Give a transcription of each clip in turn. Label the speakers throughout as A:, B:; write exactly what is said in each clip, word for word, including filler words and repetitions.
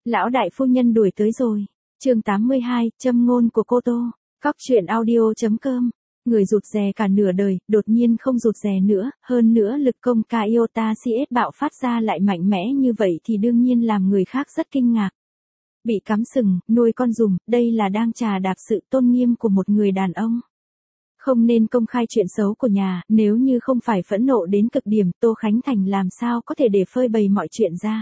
A: Lão đại phu nhân đuổi tới rồi. Chương tám mươi hai, châm ngôn của cô Tô. Cóc truyện audio.com. Người rụt rè cả nửa đời, đột nhiên không rụt rè nữa, hơn nữa lực công ca iota xê ét bạo phát ra lại mạnh mẽ như vậy thì đương nhiên làm người khác rất kinh ngạc. Bị cắm sừng, nuôi con giùm, đây là đang trà đạp sự tôn nghiêm của một người đàn ông. Không nên công khai chuyện xấu của nhà, nếu như không phải phẫn nộ đến cực điểm, Tô Khánh Thành làm sao có thể để phơi bày mọi chuyện ra.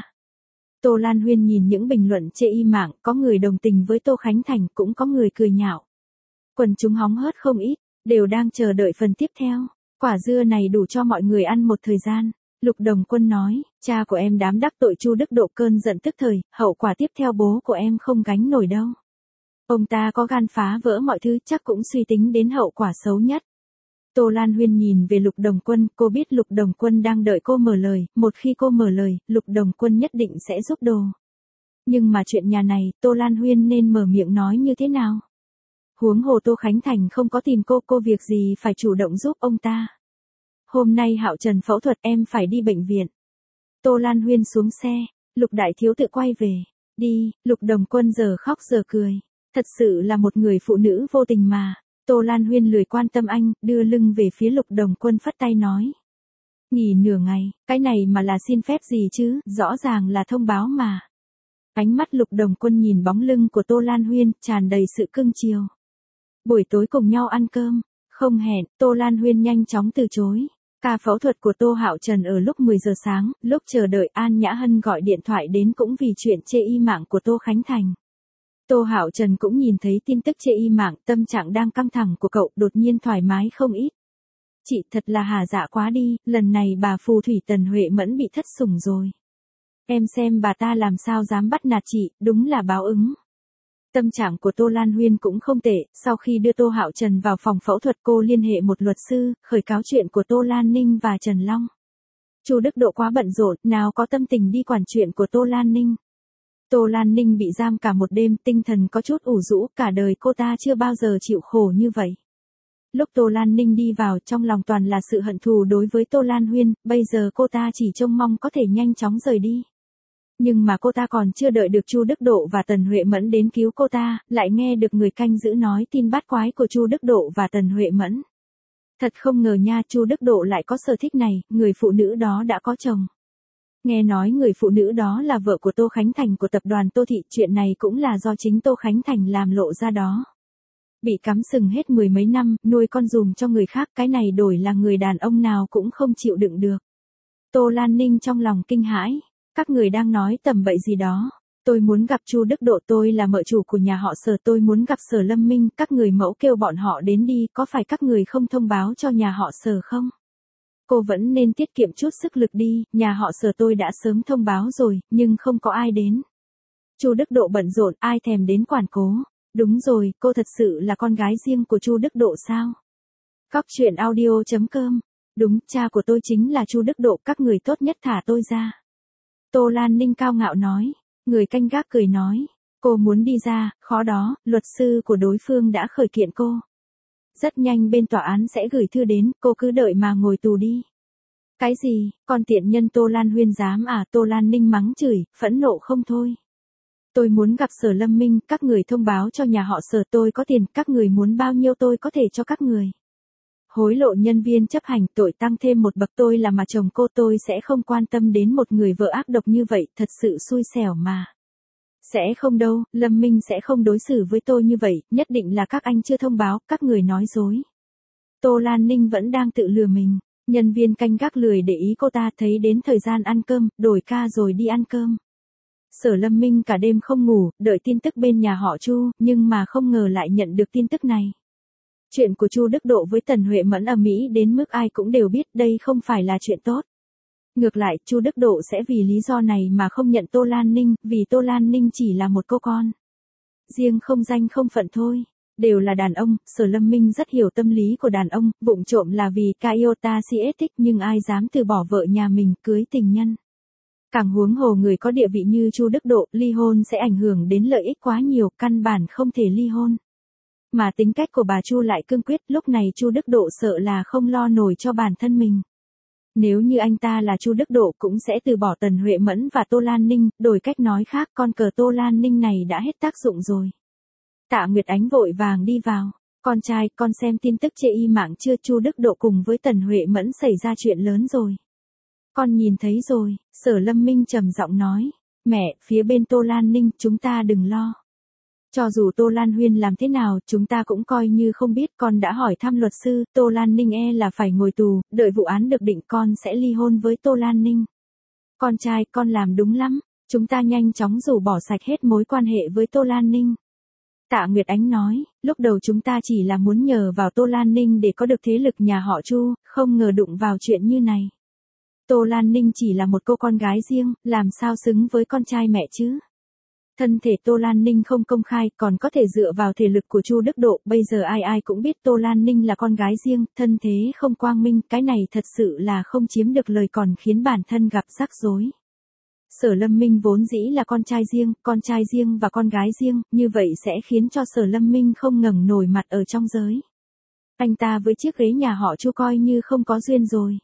A: Tô Lan Huyên nhìn những bình luận chê y mạng, có người đồng tình với Tô Khánh Thành, cũng có người cười nhạo. Quần chúng hóng hớt không ít, đều đang chờ đợi phần tiếp theo. Quả dưa này đủ cho mọi người ăn một thời gian. Lục Đồng Quân nói, cha của em đám đắc tội Chu Đức Độ cơn giận tức thời, hậu quả tiếp theo bố của em không gánh nổi đâu. Ông ta có gan phá vỡ mọi thứ, chắc cũng suy tính đến hậu quả xấu nhất. Tô Lan Huyên nhìn về Lục Đồng Quân, cô biết Lục Đồng Quân đang đợi cô mở lời, một khi cô mở lời, Lục Đồng Quân nhất định sẽ giúp đồ. Nhưng mà chuyện nhà này, Tô Lan Huyên nên mở miệng nói như thế nào? Huống hồ Tô Khánh Thành không có tìm cô, cô việc gì phải chủ động giúp ông ta. Hôm nay Hạo Trần phẫu thuật, em phải đi bệnh viện. Tô Lan Huyên xuống xe, Lục Đại Thiếu tự quay về. Đi, Lục Đồng Quân giờ khóc giờ cười. Thật sự là một người phụ nữ vô tình mà. Tô Lan Huyên lười quan tâm anh, đưa lưng về phía Lục Đồng Quân phất tay nói. Nghỉ nửa ngày, cái này mà là xin phép gì chứ, rõ ràng là thông báo mà. Ánh mắt Lục Đồng Quân nhìn bóng lưng của Tô Lan Huyên, tràn đầy sự cưng chiều. Buổi tối cùng nhau ăn cơm, không hẹn, Tô Lan Huyên nhanh chóng từ chối. Ca phẫu thuật của Tô Hạo Trần ở lúc mười giờ sáng, lúc chờ đợi An Nhã Hân gọi điện thoại đến cũng vì chuyện chê y mạng của Tô Khánh Thành. Tô Hạo Trần cũng nhìn thấy tin tức chê y mạng, tâm trạng đang căng thẳng của cậu đột nhiên thoải mái không ít. Chị thật là hà dạ quá đi, lần này bà phù thủy Tần Huệ Mẫn bị thất sủng rồi. Em xem bà ta làm sao dám bắt nạt chị, đúng là báo ứng. Tâm trạng của Tô Lan Huyên cũng không tệ, sau khi đưa Tô Hạo Trần vào phòng phẫu thuật cô liên hệ một luật sư, khởi cáo chuyện của Tô Lan Ninh và Trần Long. Chu Đức Độ quá bận rộn, nào có tâm tình đi quản chuyện của Tô Lan Ninh. Tô Lan Ninh bị giam cả một đêm, tinh thần có chút ủ rũ, cả đời cô ta chưa bao giờ chịu khổ như vậy. Lúc Tô Lan Ninh đi vào, trong lòng toàn là sự hận thù đối với Tô Lan Huyên, bây giờ cô ta chỉ trông mong có thể nhanh chóng rời đi. Nhưng mà cô ta còn chưa đợi được Chu Đức Độ và Tần Huệ Mẫn đến cứu cô ta, lại nghe được người canh giữ nói tin bát quái của Chu Đức Độ và Tần Huệ Mẫn. Thật không ngờ nha, Chu Đức Độ lại có sở thích này, người phụ nữ đó đã có chồng. Nghe nói người phụ nữ đó là vợ của Tô Khánh Thành của tập đoàn Tô Thị, chuyện này cũng là do chính Tô Khánh Thành làm lộ ra đó. Bị cắm sừng hết mười mấy năm, nuôi con giùm cho người khác, cái này đổi là người đàn ông nào cũng không chịu đựng được. Tô Lan Ninh trong lòng kinh hãi. Các người đang nói tầm bậy gì đó. Tôi muốn gặp Chu Đức Độ, tôi là mợ chủ của nhà họ Sở, tôi muốn gặp Sở Lâm Minh, các người mẫu kêu bọn họ đến đi, có phải các người không thông báo cho nhà họ Sở không? Cô vẫn nên tiết kiệm chút sức lực đi, nhà họ Sở tôi đã sớm thông báo rồi, nhưng không có ai đến. Chu Đức Độ bận rộn, ai thèm đến quản cố. Đúng rồi, cô thật sự là con gái riêng của Chu Đức Độ sao? Cóc truyện audio.com. Đúng, cha của tôi chính là Chu Đức Độ, các người tốt nhất thả tôi ra. Tô Lan Ninh cao ngạo nói, người canh gác cười nói, cô muốn đi ra, khó đó, luật sư của đối phương đã khởi kiện cô. Rất nhanh bên tòa án sẽ gửi thư đến, cô cứ đợi mà ngồi tù đi. Cái gì, con tiện nhân Tô Lan Huyên dám à? Tô Lan Ninh mắng chửi, phẫn nộ không thôi. Tôi muốn gặp Sở Lâm Minh, các người thông báo cho nhà họ Sở tôi có tiền, các người muốn bao nhiêu tôi có thể cho các người. Hối lộ nhân viên chấp hành, tội tăng thêm một bậc, tôi là mà chồng cô, tôi sẽ không quan tâm đến một người vợ ác độc như vậy, thật sự xui xẻo mà. Sẽ không đâu, Lâm Minh sẽ không đối xử với tôi như vậy, nhất định là các anh chưa thông báo, các người nói dối. Tô Lan Ninh vẫn đang tự lừa mình, nhân viên canh gác lười để ý cô ta, thấy đến thời gian ăn cơm, đổi ca rồi đi ăn cơm. Sở Lâm Minh cả đêm không ngủ, đợi tin tức bên nhà họ Chu, nhưng mà không ngờ lại nhận được tin tức này. Chuyện của Chu Đức Độ với Tần Huệ Mẫn ầm ĩ đến mức ai cũng đều biết, đây không phải là chuyện tốt. Ngược lại, Chu Đức Độ sẽ vì lý do này mà không nhận Tô Lan Ninh, vì Tô Lan Ninh chỉ là một cô con. Riêng không danh không phận thôi, đều là đàn ông, Sở Lâm Minh rất hiểu tâm lý của đàn ông, vụng trộm là vì iota xê ét thích, nhưng ai dám từ bỏ vợ nhà mình cưới tình nhân. Càng huống hồ người có địa vị như Chu Đức Độ, ly hôn sẽ ảnh hưởng đến lợi ích quá nhiều, căn bản không thể ly hôn. Mà tính cách của bà Chu lại cương quyết, lúc này Chu Đức Độ sợ là không lo nổi cho bản thân mình. Nếu như anh ta là Chu Đức Độ cũng sẽ từ bỏ Tần Huệ Mẫn và Tô Lan Ninh, đổi cách nói khác con cờ Tô Lan Ninh này đã hết tác dụng rồi. Tạ Nguyệt Ánh vội vàng đi vào. Con trai, con xem tin tức trên y mạng chưa? Chu Đức Độ cùng với Tần Huệ Mẫn xảy ra chuyện lớn rồi. Con nhìn thấy rồi, Sở Lâm Minh trầm giọng nói. Mẹ, phía bên Tô Lan Ninh chúng ta đừng lo. Cho dù Tô Lan Huyên làm thế nào, chúng ta cũng coi như không biết. Con đã hỏi thăm luật sư, Tô Lan Ninh e là phải ngồi tù, đợi vụ án được định con sẽ ly hôn với Tô Lan Ninh. Con trai, con làm đúng lắm, chúng ta nhanh chóng rũ bỏ sạch hết mối quan hệ với Tô Lan Ninh. Tạ Nguyệt Ánh nói, lúc đầu chúng ta chỉ là muốn nhờ vào Tô Lan Ninh để có được thế lực nhà họ Chu, không ngờ đụng vào chuyện như này. Tô Lan Ninh chỉ là một cô con gái riêng, làm sao xứng với con trai mẹ chứ? Thân thể Tô Lan Ninh không công khai, còn có thể dựa vào thể lực của Chu Đức Độ, bây giờ ai ai cũng biết Tô Lan Ninh là con gái riêng, thân thế không quang minh, cái này thật sự là không chiếm được lời còn khiến bản thân gặp rắc rối. Sở Lâm Minh vốn dĩ là con trai riêng, con trai riêng và con gái riêng, như vậy sẽ khiến cho Sở Lâm Minh không ngẩng nổi mặt ở trong giới. Anh ta với chiếc ghế nhà họ Chu coi như không có duyên rồi.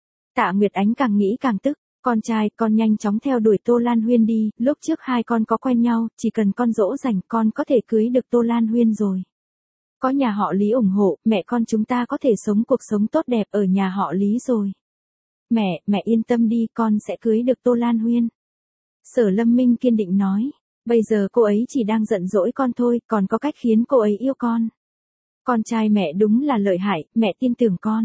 A: Tạ Nguyệt Ánh càng nghĩ càng tức. Con trai, con nhanh chóng theo đuổi Tô Lan Huyên đi, lúc trước hai con có quen nhau, chỉ cần con dỗ dành con có thể cưới được Tô Lan Huyên rồi. Có nhà họ Lý ủng hộ, mẹ con chúng ta có thể sống cuộc sống tốt đẹp ở nhà họ Lý rồi. Mẹ, mẹ yên tâm đi, con sẽ cưới được Tô Lan Huyên. Sở Lâm Minh kiên định nói, bây giờ cô ấy chỉ đang giận dỗi con thôi, còn có cách khiến cô ấy yêu con. Con trai mẹ đúng là lợi hại, mẹ tin tưởng con.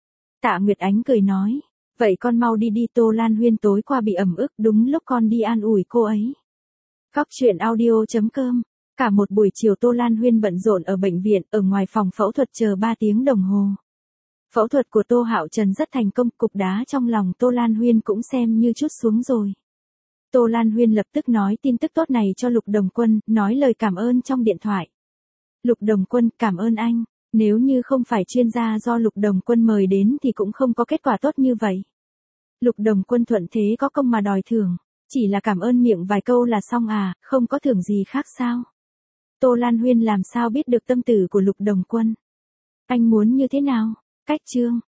A: Tạ Nguyệt Ánh cười nói. Vậy con mau đi đi, Tô Lan Huyên tối qua bị ẩm ức, đúng lúc con đi an ủi cô ấy. Góc truyện audio chấm com. Cả một buổi chiều Tô Lan Huyên bận rộn ở bệnh viện, ở ngoài phòng phẫu thuật chờ ba tiếng đồng hồ. Phẫu thuật của Tô Hạo Trần rất thành công, cục đá trong lòng Tô Lan Huyên cũng xem như trút xuống rồi. Tô Lan Huyên lập tức nói tin tức tốt này cho Lục Đồng Quân, nói lời cảm ơn trong điện thoại. Lục Đồng Quân, cảm ơn anh. Nếu như không phải chuyên gia do Lục Đồng Quân mời đến thì cũng không có kết quả tốt như vậy. Lục Đồng Quân thuận thế có công mà đòi thưởng, chỉ là cảm ơn miệng vài câu là xong à, không có thưởng gì khác sao? Tô Lan Huyên làm sao biết được tâm tư của Lục Đồng Quân? Anh muốn như thế nào? Cách chương